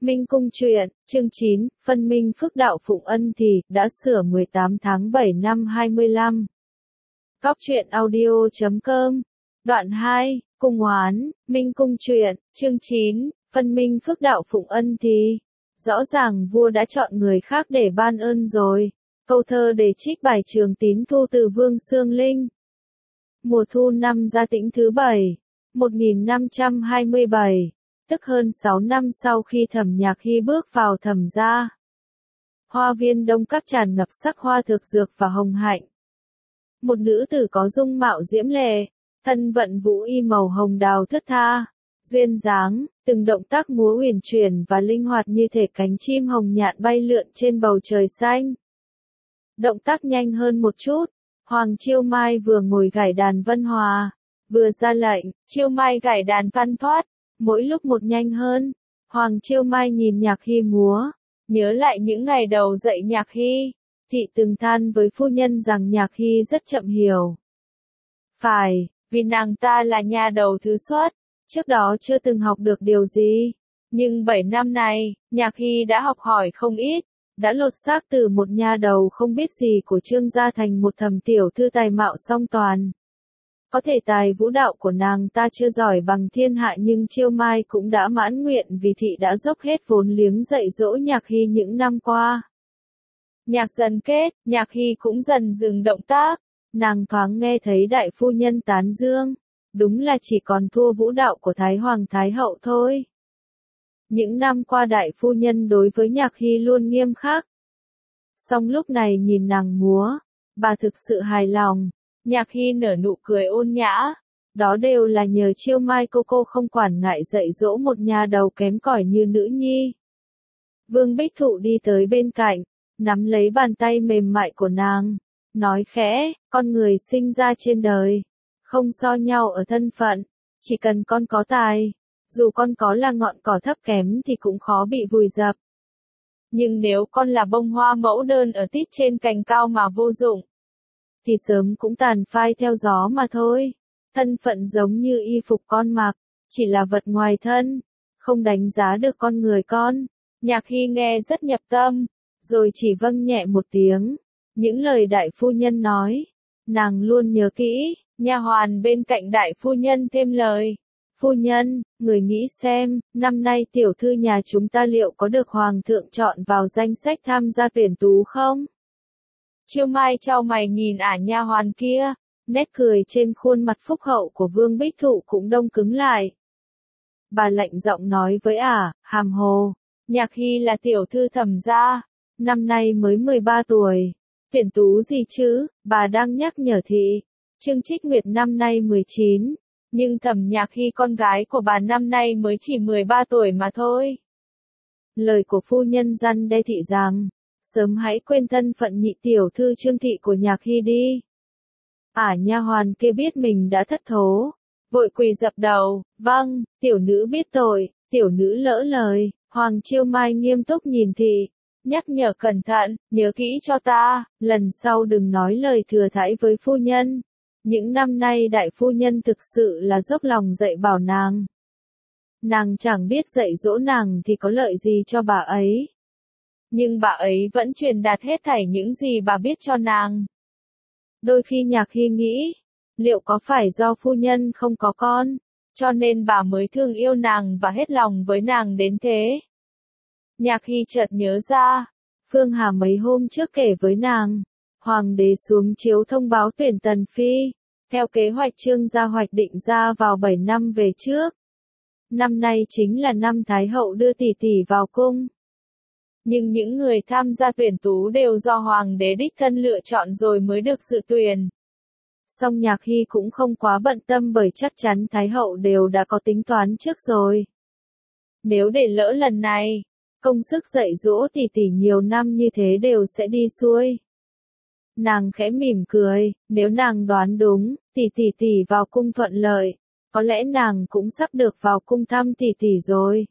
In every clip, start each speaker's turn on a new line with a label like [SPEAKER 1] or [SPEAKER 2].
[SPEAKER 1] Minh Cung truyện, chương 9, phân minh phước đạo Phụng Ân thì, đã sửa 18 tháng 7 năm 25. Góc truyện audio.com. Đoạn 2, Cung Hoán, Minh Cung truyện, chương 9, phân minh phước đạo Phụng Ân thì. Rõ ràng vua đã chọn người khác để ban ơn rồi. Câu thơ để trích bài Trường Tín thu từ Vương Xương Linh. Mùa thu năm Gia Tĩnh thứ 7, 1527. Tức hơn 6 năm sau khi Thẩm Nhạc Hy bước vào Thẩm gia. Hoa viên đông các tràn ngập sắc hoa thực dược và hồng hạnh. Một nữ tử có dung mạo diễm lệ, thân vận vũ y màu hồng đào thướt tha, duyên dáng, từng động tác múa uyển chuyển và linh hoạt như thể cánh chim hồng nhạn bay lượn trên bầu trời xanh. Động tác nhanh hơn một chút, Hoàng Chiêu Mai vừa ngồi gảy đàn vân hòa, vừa ra lệnh, Chiêu Mai gảy đàn văn thoát. Mỗi lúc một nhanh hơn, Hoàng Chiêu Mai nhìn Nhạc Hy múa, nhớ lại những ngày đầu dạy Nhạc Hy, thị từng than với phu nhân rằng Nhạc Hy rất chậm hiểu. Phải, vì nàng ta là nhà đầu thứ xuất, trước đó chưa từng học được điều gì, nhưng 7 năm này, Nhạc Hy đã học hỏi không ít, đã lột xác từ một nhà đầu không biết gì của Trương gia thành một thẩm tiểu thư tài mạo song toàn. Có thể tài vũ đạo của nàng ta chưa giỏi bằng thiên hạ nhưng Chiêu Mai cũng đã mãn nguyện vì thị đã dốc hết vốn liếng dạy dỗ Nhạc Hy những năm qua. Nhạc dần kết, Nhạc Hy cũng dần dừng động tác, nàng thoáng nghe thấy đại phu nhân tán dương, đúng là chỉ còn thua vũ đạo của Thái Hoàng Thái Hậu thôi. Những năm qua đại phu nhân đối với Nhạc Hy luôn nghiêm khắc. Song lúc này nhìn nàng múa, bà thực sự hài lòng. Nhạc Hy nở nụ cười ôn nhã, đó đều là nhờ Chiêu Mai cô không quản ngại dạy dỗ một nhà đầu kém cỏi như nữ nhi. Vương Bích Thụ đi tới bên cạnh, nắm lấy bàn tay mềm mại của nàng, nói khẽ, con người sinh ra trên đời, không so nhau ở thân phận, chỉ cần con có tài, dù con có là ngọn cỏ thấp kém thì cũng khó bị vùi dập. Nhưng nếu con là bông hoa mẫu đơn ở tít trên cành cao mà vô dụng, thì sớm cũng tàn phai theo gió mà thôi. Thân phận giống như y phục con mặc, chỉ là vật ngoài thân, không đánh giá được con người con. Nhạc Hy nghe rất nhập tâm, rồi chỉ vâng nhẹ một tiếng. Những lời đại phu nhân nói, nàng luôn nhớ kỹ. Nha hoàn bên cạnh đại phu nhân thêm lời. Phu nhân, người nghĩ xem, năm nay tiểu thư nhà chúng ta liệu có được hoàng thượng chọn vào danh sách tham gia tuyển tú không? Chiêu Mai chau mày nhìn nha hoàn kia, nét cười trên khuôn mặt phúc hậu của Vương Bích Thụ cũng đông cứng lại. Bà lạnh giọng nói với hàm hồ, Nhạc Hy là tiểu thư Thẩm gia, năm nay mới 13 tuổi, tuyển tú gì chứ, bà đang nhắc nhở thị. Trương Trích Nguyệt năm nay 19, nhưng Thẩm Nhạc Hy con gái của bà năm nay mới chỉ 13 tuổi mà thôi. Lời của phu nhân răn đe thị rằng, sớm hãy quên thân phận nhị tiểu thư Trương thị của Nhạc Hy đi. Nha hoàn kia biết mình đã thất thố, vội quỳ dập đầu, vâng, tiểu nữ biết tội, tiểu nữ lỡ lời. Hoàng Chiêu Mai nghiêm túc nhìn thị, nhắc nhở cẩn thận, nhớ kỹ cho ta, lần sau đừng nói lời thừa thãi với phu nhân. Những năm nay đại phu nhân thực sự là dốc lòng dạy bảo nàng. Nàng chẳng biết dạy dỗ nàng thì có lợi gì cho bà ấy. Nhưng bà ấy vẫn truyền đạt hết thảy những gì bà biết cho nàng. Đôi khi Nhạc Hy nghĩ, liệu có phải do phu nhân không có con, cho nên bà mới thương yêu nàng và hết lòng với nàng đến thế. Nhạc Hy chợt nhớ ra, Phương Hà mấy hôm trước kể với nàng, hoàng đế xuống chiếu thông báo tuyển tần phi, theo kế hoạch Trương gia hoạch định ra vào 7 năm về trước. Năm nay chính là năm Thái hậu đưa tỷ tỷ vào cung. Nhưng những người tham gia tuyển tú đều do hoàng đế đích thân lựa chọn rồi mới được dự tuyển. Song Nhạc Hy cũng không quá bận tâm bởi chắc chắn Thái hậu đều đã có tính toán trước rồi. Nếu để lỡ lần này, công sức dạy dỗ tỷ tỷ nhiều năm như thế đều sẽ đi xuôi. Nàng khẽ mỉm cười, nếu nàng đoán đúng, tỷ vào cung thuận lợi, có lẽ nàng cũng sắp được vào cung thăm tỷ rồi.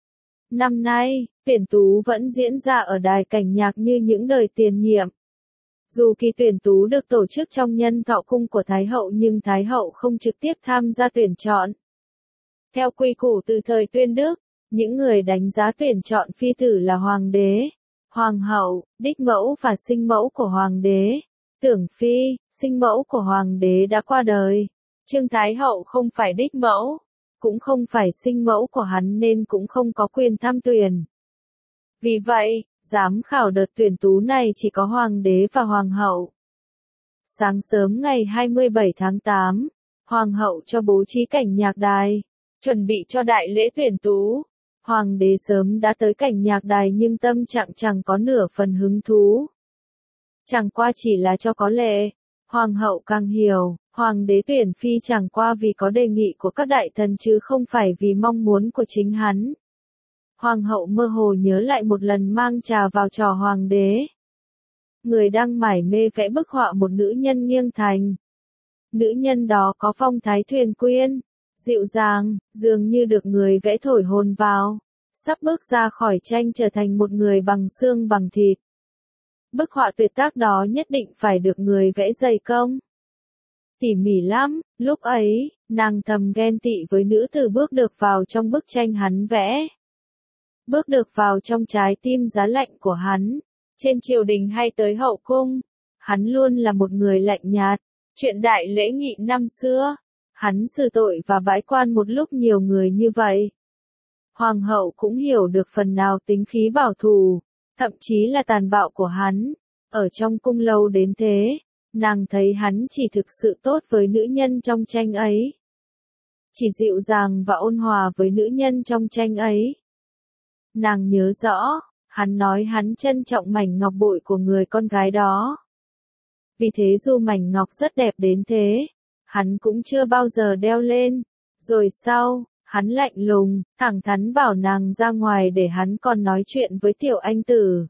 [SPEAKER 1] Năm nay, tuyển tú vẫn diễn ra ở đài cảnh nhạc như những đời tiền nhiệm. Dù kỳ tuyển tú được tổ chức trong nhân thọ cung của Thái hậu nhưng Thái hậu không trực tiếp tham gia tuyển chọn. Theo quy củ từ thời Tuyên Đức, Những người đánh giá tuyển chọn phi tử là hoàng đế, hoàng hậu, đích mẫu và sinh mẫu của hoàng đế. Tưởng phi, sinh mẫu của hoàng đế đã qua đời. Trương Thái hậu không phải đích mẫu, cũng không phải sinh mẫu của hắn nên cũng không có quyền tham tuyển. Vì vậy, giám khảo đợt tuyển tú này chỉ có hoàng đế và hoàng hậu. Sáng sớm ngày 27 tháng 8, hoàng hậu cho bố trí cảnh nhạc đài, chuẩn bị cho đại lễ tuyển tú. Hoàng đế sớm đã tới cảnh nhạc đài nhưng tâm trạng chẳng có nửa phần hứng thú. Chẳng qua chỉ là cho có lệ. Hoàng hậu càng hiểu, hoàng đế tuyển phi chẳng qua vì có đề nghị của các đại thần chứ không phải vì mong muốn của chính hắn. Hoàng hậu mơ hồ nhớ lại một lần mang trà vào trò hoàng đế. Người đang mải mê vẽ bức họa một nữ nhân nghiêng thành. Nữ nhân đó có phong thái thuyền quyên, dịu dàng, dường như được người vẽ thổi hồn vào, sắp bước ra khỏi tranh trở thành một người bằng xương bằng thịt. Bức họa tuyệt tác đó nhất định phải được người vẽ dày công. Tỉ mỉ lắm, lúc ấy, nàng thầm ghen tị với nữ tử bước được vào trong bức tranh hắn vẽ. Bước được vào trong trái tim giá lạnh của hắn, trên triều đình hay tới hậu cung, hắn luôn là một người lạnh nhạt. Chuyện đại lễ nghị năm xưa, hắn xử tội và bãi quan một lúc nhiều người như vậy. Hoàng hậu cũng hiểu được phần nào tính khí bảo thủ, thậm chí là tàn bạo của hắn. Ở trong cung lâu đến thế, nàng thấy hắn chỉ thực sự tốt với nữ nhân trong tranh ấy. Chỉ dịu dàng và ôn hòa với nữ nhân trong tranh ấy. Nàng nhớ rõ, hắn nói hắn trân trọng mảnh ngọc bội của người con gái đó. Vì thế dù mảnh ngọc rất đẹp đến thế, hắn cũng chưa bao giờ đeo lên. Rồi sau, hắn lạnh lùng, thẳng thắn bảo nàng ra ngoài để hắn còn nói chuyện với tiểu anh tử.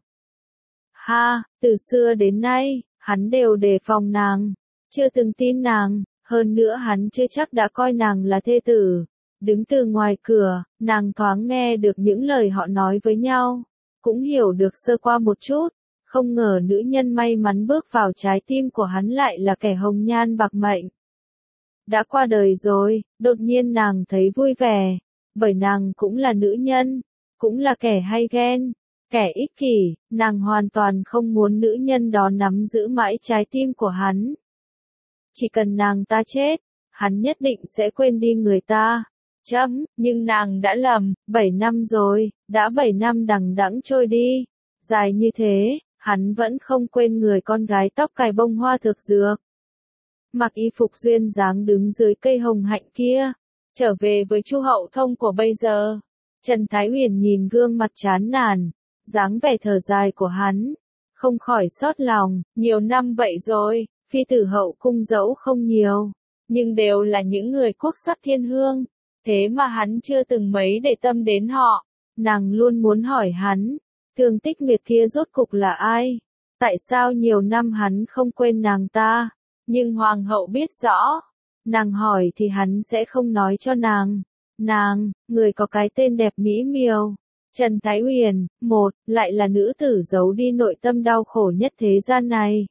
[SPEAKER 1] Ha, từ xưa đến nay, hắn đều đề phòng nàng, chưa từng tin nàng, hơn nữa hắn chưa chắc đã coi nàng là thê tử. Đứng từ ngoài cửa, nàng thoáng nghe được những lời họ nói với nhau, cũng hiểu được sơ qua một chút. Không ngờ nữ nhân may mắn bước vào trái tim của hắn lại là kẻ hồng nhan bạc mệnh. Đã qua đời rồi, đột nhiên nàng thấy vui vẻ, bởi nàng cũng là nữ nhân, cũng là kẻ hay ghen, kẻ ích kỷ, nàng hoàn toàn không muốn nữ nhân đó nắm giữ mãi trái tim của hắn. Chỉ cần nàng ta chết, hắn nhất định sẽ quên đi người ta. Nhưng nàng đã lầm, 7 năm rồi, đã 7 năm đằng đẵng trôi đi, dài như thế. Hắn vẫn không quên người con gái tóc cài bông hoa thực dược. Mặc y phục duyên dáng đứng dưới cây hồng hạnh kia, trở về với Chu Hậu Thông của bây giờ. Trần Thái Huyền nhìn gương mặt chán nản, dáng vẻ thở dài của hắn, không khỏi xót lòng, nhiều năm vậy rồi, phi tử hậu cung dẫu không nhiều, nhưng đều là những người quốc sắc thiên hương, thế mà hắn chưa từng mấy để tâm đến họ. Nàng luôn muốn hỏi hắn, Thương Tích Nguyệt kia rốt cục là ai? Tại sao nhiều năm hắn không quên nàng ta? Nhưng hoàng hậu biết rõ. Nàng hỏi thì hắn sẽ không nói cho nàng. Nàng, người có cái tên đẹp mỹ miều. Trần Thái Huyền, lại là nữ tử giấu đi nội tâm đau khổ nhất thế gian này.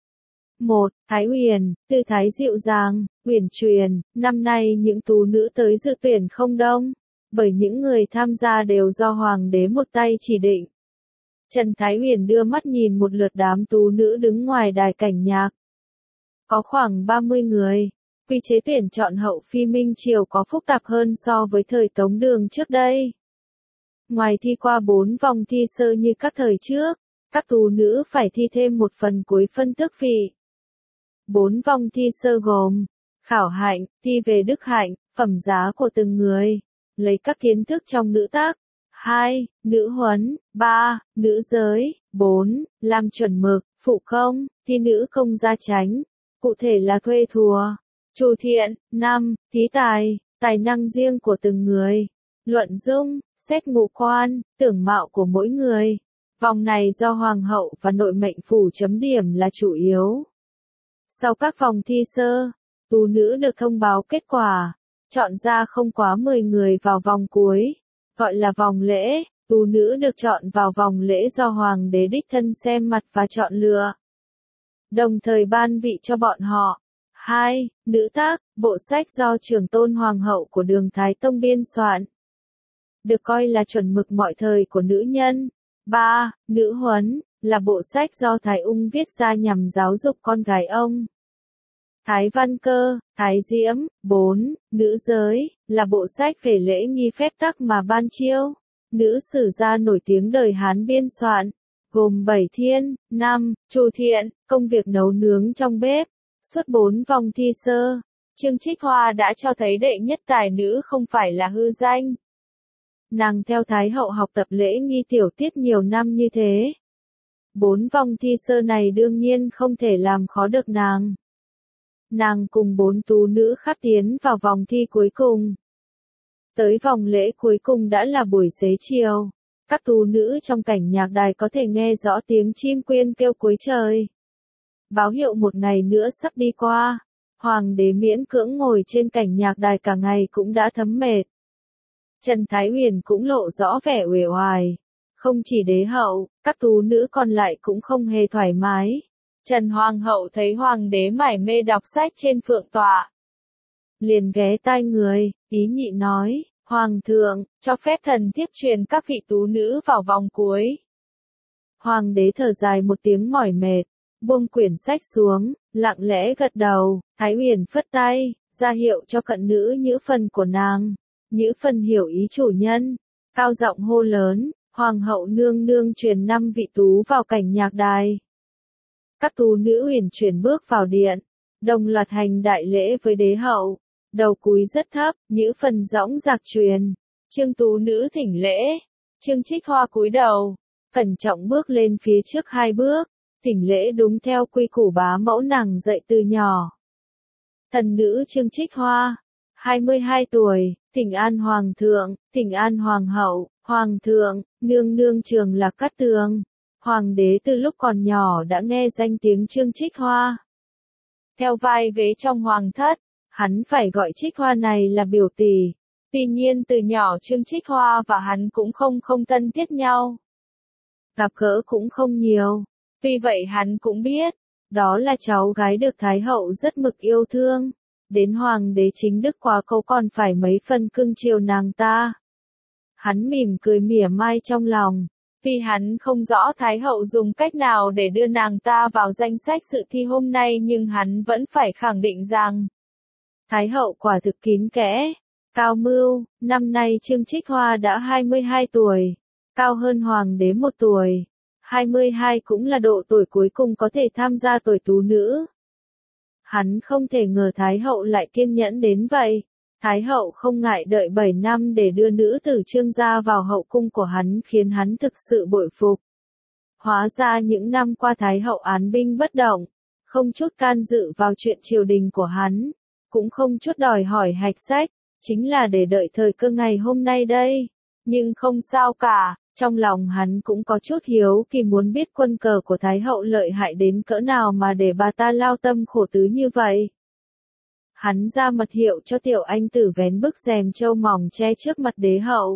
[SPEAKER 1] Thái Huyền, tư thái dịu dàng, uyển chuyển, năm nay những tú nữ tới dự tuyển không đông. Bởi những người tham gia đều do hoàng đế một tay chỉ định. Trần Thái Huyền đưa mắt nhìn một lượt đám tú nữ đứng ngoài đài cảnh nhạc. Có khoảng 30 người. Quy chế tuyển chọn hậu phi Minh Triều có phức tạp hơn so với thời Tống Đường trước đây. Ngoài thi qua 4 vòng thi sơ như các thời trước, các tú nữ phải thi thêm một phần cuối phân tước vị. 4 vòng thi sơ gồm khảo hạnh, thi về đức hạnh, phẩm giá của từng người, lấy các kiến thức trong nữ tác. 2. Nữ huấn. 3. Nữ giới. 4. Làm chuẩn mực, phụ công, thi nữ công gia chánh. Cụ thể là thuê thùa, trù thiện. 5. Thí tài, tài năng riêng của từng người. Luận dung, xét ngũ quan, tưởng mạo của mỗi người. Vòng này do hoàng hậu và nội mệnh phủ chấm điểm là chủ yếu. Sau các vòng thi sơ, tú nữ được thông báo kết quả, chọn ra không quá 10 người vào vòng cuối. Gọi là vòng lễ, tú nữ được chọn vào vòng lễ do hoàng đế đích thân xem mặt và chọn lựa. Đồng thời ban vị cho bọn họ. 2. Nữ tác, bộ sách do Trường Tôn Hoàng hậu của Đường Thái Tông biên soạn. được coi là chuẩn mực mọi thời của nữ nhân. 3. Nữ huấn, là bộ sách do Thái Ung viết ra nhằm giáo dục con gái ông. Thái Văn Cơ, Thái Diễm. 4. Nữ giới, là bộ sách về lễ nghi phép tắc mà Ban Chiêu, nữ sử gia nổi tiếng đời Hán biên soạn, gồm 7 thiên. 5. Chu Thiện, công việc nấu nướng trong bếp. Suốt 4 vòng thi sơ, Trương Trích Hoa đã cho thấy đệ nhất tài nữ không phải là hư danh. Nàng theo Thái hậu học tập lễ nghi tiểu tiết nhiều năm như thế. 4 vòng thi sơ này đương nhiên không thể làm khó được nàng. Nàng cùng 4 tú nữ khác tiến vào vòng thi cuối cùng. Tới vòng lễ cuối cùng đã là buổi xế chiều. Các tú nữ trong cảnh nhạc đài có thể nghe rõ tiếng chim quyên kêu cuối trời. Báo hiệu một ngày nữa sắp đi qua. Hoàng đế miễn cưỡng ngồi trên cảnh nhạc đài cả ngày cũng đã thấm mệt. Trần Thái Huyền cũng lộ rõ vẻ uể oải. Không chỉ đế hậu, các tú nữ còn lại cũng không hề thoải mái. Trần Hoàng hậu thấy hoàng đế mải mê đọc sách trên phượng tọa, liền ghé tai người, ý nhị nói, Hoàng thượng, cho phép thần thiếp truyền các vị tú nữ vào vòng cuối. Hoàng đế thở dài một tiếng mỏi mệt, buông quyển sách xuống, lặng lẽ gật đầu. Thái Huyền phất tay, ra hiệu cho cận nữ Nhữ Phần của nàng. Nhữ Phần hiểu ý chủ nhân, cao giọng hô lớn, Hoàng hậu nương nương truyền 5 vị tú vào cảnh nhạc đài. Các tú nữ huyền chuyển bước vào điện, đồng loạt hành đại lễ với đế hậu, đầu cúi rất thấp. Nhữ Phần dõng dạc truyền, Trương tú nữ thỉnh lễ. Trương Trích Hoa cúi đầu, cẩn trọng bước lên phía trước 2 bước, thỉnh lễ đúng theo quy củ bá mẫu nàng dạy từ nhỏ. Thần nữ Trương Trích Hoa, 22 tuổi, thỉnh an hoàng thượng, thỉnh an hoàng hậu. Hoàng thượng, nương nương Trường Lạc Cát Tường. Hoàng đế từ lúc còn nhỏ đã nghe danh tiếng Trương Trích Hoa. Theo vai vế trong hoàng thất, hắn phải gọi Trích Hoa này là biểu tỷ. Tuy nhiên từ nhỏ Trương Trích Hoa và hắn cũng không thân thiết nhau. Gặp gỡ cũng không nhiều. Tuy vậy hắn cũng biết, đó là cháu gái được Thái hậu rất mực yêu thương. Đến hoàng đế chính đức quá câu còn phải mấy phần cưng chiều nàng ta. Hắn mỉm cười mỉa mai trong lòng. Tuy hắn không rõ Thái hậu dùng cách nào để đưa nàng ta vào danh sách dự thi hôm nay nhưng hắn vẫn phải khẳng định rằng Thái hậu quả thực kín kẽ, cao mưu. Năm nay Trương Trích Hoa đã 22 tuổi, cao hơn hoàng đế 1 tuổi. 22 cũng là độ tuổi cuối cùng có thể tham gia tuổi tú nữ. Hắn không thể ngờ Thái hậu lại kiên nhẫn đến vậy. Thái hậu không ngại đợi 7 năm để đưa nữ tử Trương gia vào hậu cung của hắn khiến hắn thực sự bội phục. Hóa ra những năm qua Thái hậu án binh bất động, không chút can dự vào chuyện triều đình của hắn, cũng không chút đòi hỏi hạch sách, chính là để đợi thời cơ ngày hôm nay đây. Nhưng không sao cả, trong lòng hắn cũng có chút hiếu kỳ muốn biết quân cờ của Thái hậu lợi hại đến cỡ nào mà để bà ta lao tâm khổ tứ như vậy. Hắn ra mật hiệu cho tiểu anh tử vén bức rèm châu mỏng che trước mặt đế hậu.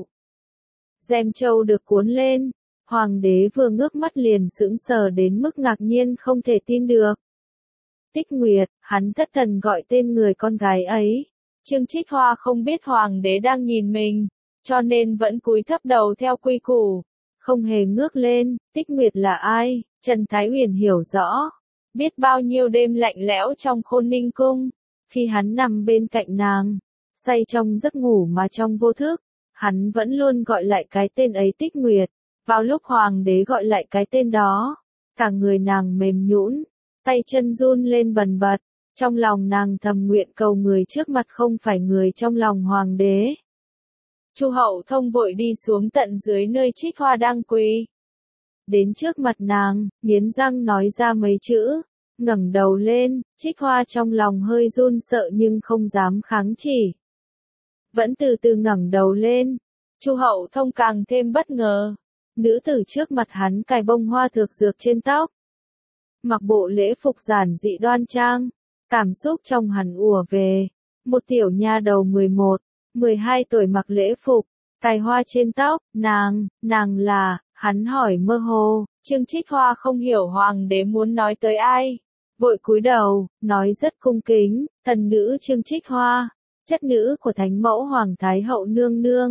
[SPEAKER 1] Rèm châu được cuốn lên, hoàng đế vừa ngước mắt liền sững sờ đến mức ngạc nhiên không thể tin được. Tích Nguyệt, hắn thất thần gọi tên người con gái ấy. Trương Trích Hoa không biết hoàng đế đang nhìn mình, cho nên vẫn cúi thấp đầu theo quy củ, không hề ngước lên. Tích Nguyệt là ai? Trần Thái Huyền hiểu rõ, biết bao nhiêu đêm lạnh lẽo trong Khôn Ninh cung. Khi hắn nằm bên cạnh nàng, say trong giấc ngủ mà trong vô thức, hắn vẫn luôn gọi lại cái tên ấy Tích Nguyệt. Vào lúc hoàng đế gọi lại cái tên đó, cả người nàng mềm nhũn, tay chân run lên bần bật, trong lòng nàng thầm nguyện cầu người trước mặt không phải người trong lòng hoàng đế. Chu Hậu Thông vội đi xuống tận dưới nơi Trích Hoa đang quỳ. Đến trước mặt nàng, nghiến răng nói ra mấy chữ. Ngẩng đầu lên, Trích Hoa trong lòng hơi run sợ nhưng không dám kháng chỉ. Vẫn từ từ ngẩng đầu lên, Chu Hậu Thông càng thêm bất ngờ. Nữ tử trước mặt hắn cài bông hoa thược dược trên tóc, mặc bộ lễ phục giản dị đoan trang, cảm xúc trong hắn ùa về. Một tiểu nha đầu 11, 12 tuổi mặc lễ phục, cài hoa trên tóc. Nàng là, hắn hỏi mơ hồ. Trương Trích Hoa không hiểu hoàng đế muốn nói tới ai, vội cúi đầu, nói rất cung kính, thần nữ Trương Trích Hoa, chất nữ của thánh mẫu Hoàng Thái hậu nương nương.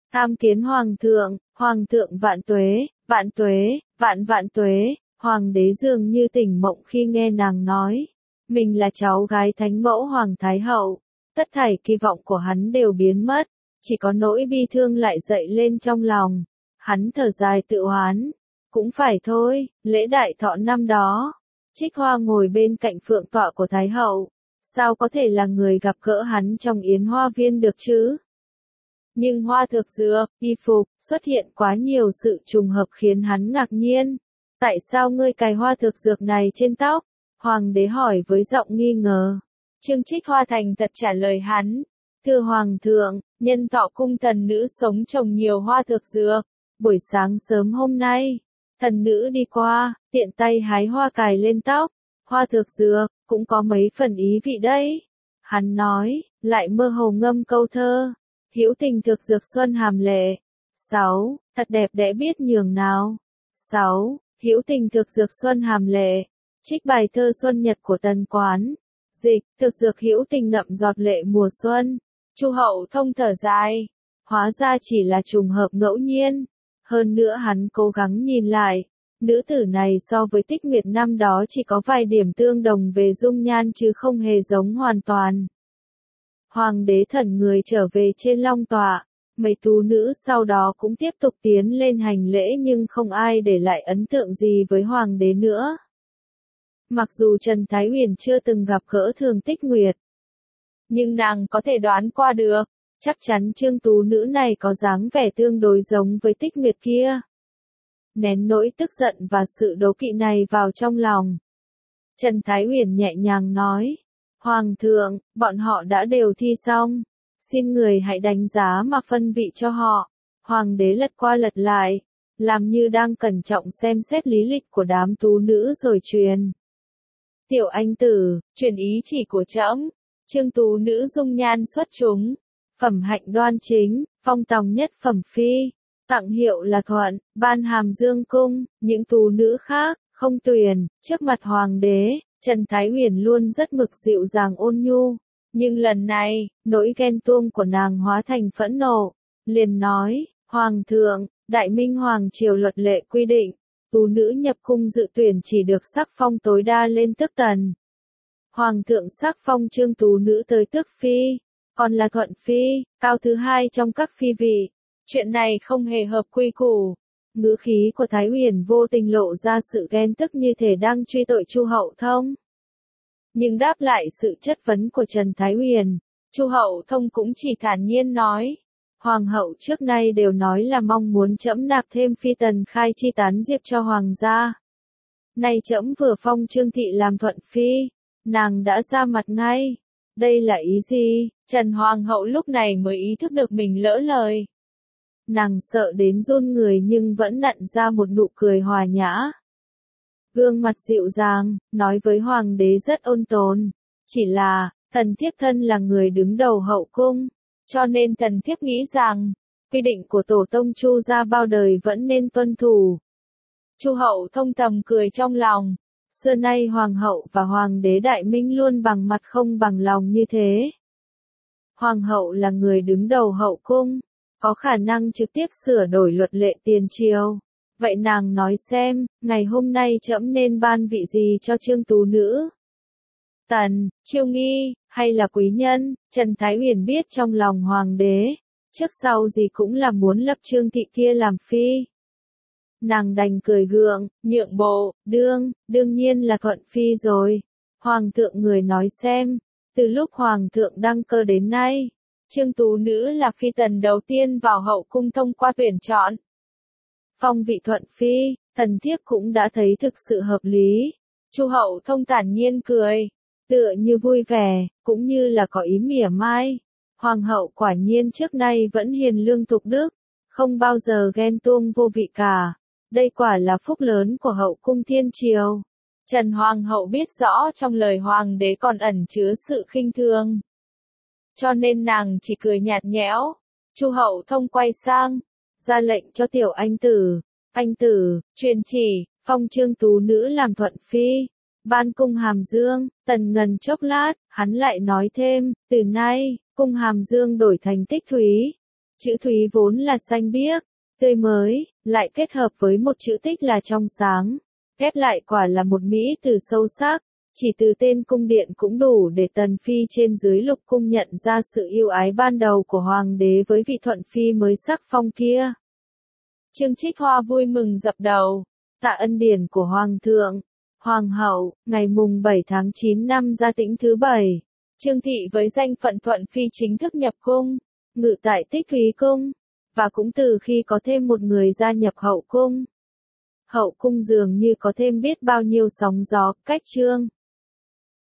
[SPEAKER 1] Tham kiến hoàng thượng vạn tuế, vạn tuế, hoàng đế dường như tỉnh mộng khi nghe nàng nói. Mình là cháu gái thánh mẫu hoàng thái hậu, tất thảy kỳ vọng của hắn đều biến mất, chỉ có nỗi bi thương lại dậy lên trong lòng. Hắn thở dài tự oán, cũng phải thôi, lễ đại thọ năm đó, Trích Hoa ngồi bên cạnh phượng tọa của thái hậu, sao có thể là người gặp gỡ hắn trong yến hoa viên được chứ? Nhưng hoa thực dược, y phục, xuất hiện quá nhiều sự trùng hợp khiến hắn ngạc nhiên. Tại sao ngươi cài hoa thực dược này trên tóc? Hoàng đế hỏi với giọng nghi ngờ. Trương Trích Hoa thành thật trả lời hắn. Thưa hoàng thượng, nhân thọ cung thần nữ sống trồng nhiều hoa thực dược. Buổi sáng sớm hôm nay, thần nữ đi qua, tiện tay hái hoa cài lên tóc. Hoa thực dược, cũng có mấy phần ý vị đấy. Hắn nói, lại mơ hồ ngâm câu thơ. Hữu tình thực dược xuân hàm lệ. 6. Thật đẹp đẽ biết nhường nào. 6. Hữu tình thực dược xuân hàm lệ. Trích bài thơ Xuân Nhật của Tần Quán. Dịch, thực dược hữu tình ngậm giọt lệ mùa xuân. Chu Hậu Thông thở dài. Hóa ra chỉ là trùng hợp ngẫu nhiên. Hơn nữa hắn cố gắng nhìn lại. Nữ tử này so với Tích Nguyệt năm đó chỉ có vài điểm tương đồng về dung nhan chứ không hề giống hoàn toàn. Hoàng đế thần người trở về trên long tọa, mấy tú nữ sau đó cũng tiếp tục tiến lên hành lễ nhưng không ai để lại ấn tượng gì với hoàng đế nữa. Mặc dù Trần Thái Huyền chưa từng gặp gỡ Thường Tích Nguyệt, nhưng nàng có thể đoán qua được, chắc chắn Trương tú nữ này có dáng vẻ tương đối giống với Tích Nguyệt kia. Nén nỗi tức giận và sự đố kỵ này vào trong lòng, Trần Thái Huyền nhẹ nhàng nói. Hoàng thượng, bọn họ đã đều thi xong. Xin người hãy đánh giá mà phân vị cho họ. Hoàng đế lật qua lật lại, làm như đang cẩn trọng xem xét lý lịch của đám tú nữ rồi truyền. Tiểu anh tử, truyền ý chỉ của trẫm. Trương tú nữ dung nhan xuất chúng, phẩm hạnh đoan chính, phong tòng nhất phẩm phi. Tặng hiệu là Thuận, ban hàm Dương cung, những tú nữ khác, không tuyển, trước mặt hoàng đế. Trần Thái Huyền luôn rất mực dịu dàng ôn nhu, nhưng lần này, nỗi ghen tuông của nàng hóa thành phẫn nộ, liền nói, Hoàng thượng, Đại Minh Hoàng triều luật lệ quy định, tú nữ nhập cung dự tuyển chỉ được sắc phong tối đa lên tước tần. Hoàng thượng sắc phong Trương tú nữ tới tước phi, còn là Thuận phi, cao thứ hai trong các phi vị. Chuyện này không hề hợp quy củ. Ngữ khí của Thái Huyền vô tình lộ ra sự ghen tức như thể đang truy tội Chu Hậu Thông. Nhưng đáp lại sự chất vấn của Trần Thái Huyền, Chu Hậu Thông cũng chỉ thản nhiên nói. Hoàng hậu trước nay đều nói là mong muốn trẫm nạp thêm phi tần khai chi tán diệp cho hoàng gia. Nay trẫm vừa phong Trương thị làm Thuận phi, nàng đã ra mặt ngay. Đây là ý gì? Trần Hoàng hậu lúc này mới ý thức được mình lỡ lời. Nàng sợ đến run người nhưng vẫn nặn ra một nụ cười hòa nhã. Gương mặt dịu dàng, nói với hoàng đế rất ôn tồn. Chỉ là, thần thiếp thân là người đứng đầu hậu cung, cho nên thần thiếp nghĩ rằng, quy định của tổ tông Chu gia bao đời vẫn nên tuân thủ. Chu Hậu Thông thầm cười trong lòng. Xưa nay hoàng hậu và hoàng đế Đại Minh luôn bằng mặt không bằng lòng như thế. Hoàng hậu là người đứng đầu hậu cung, có khả năng trực tiếp sửa đổi luật lệ tiền triều. Vậy nàng nói xem, ngày hôm nay trẫm nên ban vị gì cho Trương tú nữ? Tần, chiêu nghi, hay là quý nhân? Trần Thái Huyền biết trong lòng hoàng đế, trước sau gì cũng là muốn lập Trương thị kia làm phi. Nàng đành cười gượng, nhượng bộ, đương nhiên là Thuận phi rồi. Hoàng thượng người nói xem, từ lúc hoàng thượng đăng cơ đến nay, Trương tú nữ là phi tần đầu tiên vào hậu cung thông qua tuyển chọn. Phong vị Thuận phi, thần thiếp cũng đã thấy thực sự hợp lý. Chu Hậu Thông thản nhiên cười, tựa như vui vẻ, cũng như là có ý mỉa mai. Hoàng hậu quả nhiên trước nay vẫn hiền lương thục đức, không bao giờ ghen tuông vô vị cả. Đây quả là phúc lớn của hậu cung thiên triều. Trần Hoàng hậu biết rõ trong lời hoàng đế còn ẩn chứa sự khinh thường, cho nên nàng chỉ cười nhạt nhẽo. Chu Hậu Thông quay sang, ra lệnh cho tiểu anh tử, truyền chỉ, phong Trương tú nữ làm Thuận phi, ban cung Hàm Dương. Tần ngần chốc lát, hắn lại nói thêm, từ nay, cung Hàm Dương đổi thành Tích Thúy. Chữ Thúy vốn là xanh biếc, tươi mới, lại kết hợp với một chữ Tích là trong sáng. Ghép lại quả là một mỹ từ sâu sắc, chỉ từ tên cung điện cũng đủ để Tần Phi trên dưới lục cung nhận ra sự yêu ái ban đầu của Hoàng đế với vị Thuận Phi mới sắc phong kia. Trương Trích Hoa vui mừng dập đầu, tạ ân điển của Hoàng thượng, Hoàng hậu, ngày mùng 7 tháng 9 năm Gia Tĩnh thứ 7, Trương Thị với danh phận Thuận Phi chính thức nhập cung, ngự tại Tích Thúy Cung, và cũng từ khi có thêm một người gia nhập hậu cung. Hậu cung dường như có thêm biết bao nhiêu sóng gió, cách trương.